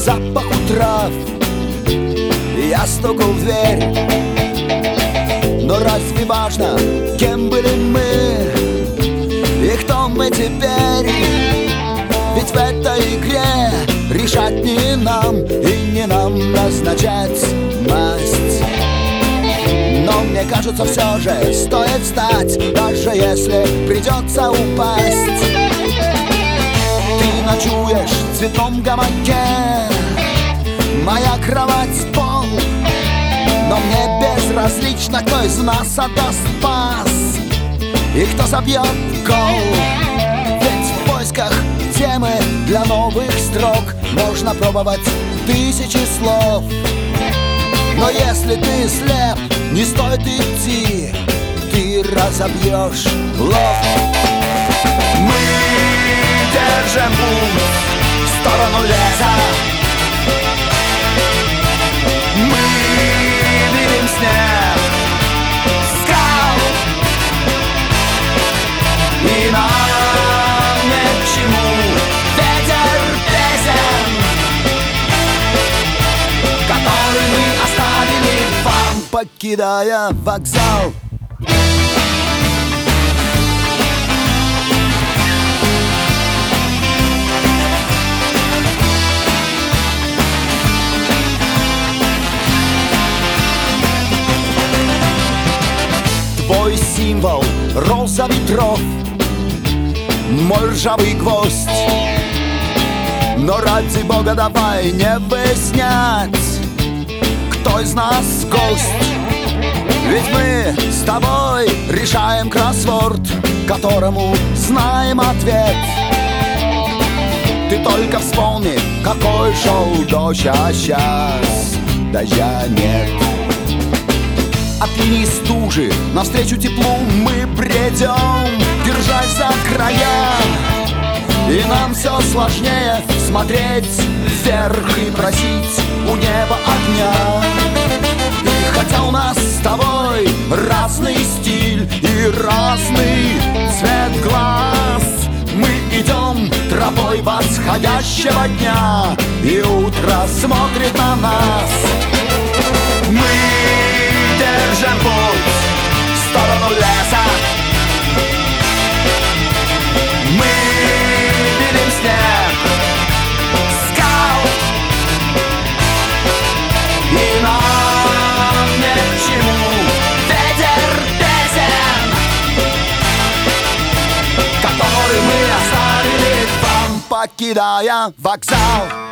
запаху трав. Я стукал в дверь, но разве важно, кем были мы и кто мы теперь? Ведь в этой игре решать не нам, и не нам назначать масть. Но мне кажется, все же стоит встать, даже если придется упасть. Ты ночуешь в цветном гамаке, моя кровать пол, но мне безразлично, кто из нас отдаст пас и кто забьет гол. Ведь в поисках темы для новых строк можно пробовать тысячи слов. Но если ты слеп, не стоит идти, ты разобьешь лов. Мы держим путь в сторону леса, мы видим снег, скал, и нам ни к чему ветер песен, который мы оставили вам, покидая вокзал. Твой символ — роза ветров, мой ржавый гвоздь. Но ради бога давай не выяснять, кто из нас гость. Ведь мы с тобой решаем кроссворд, которому знаем ответ. Ты только вспомни, какой шел дождь, а сейчас дождя нет. От линии стужи навстречу теплу мы бредем, держась за края. И нам все сложнее смотреть вверх и просить у неба огня. И хотя у нас с тобой разный стиль и разный цвет глаз, мы идем тропой восходящего дня, и утро смотрит на нас. Мы держим путь в сторону леса, мы видим снег, скал, и нам ни к чему ветер песен, который мы оставили вам, покидая вокзал.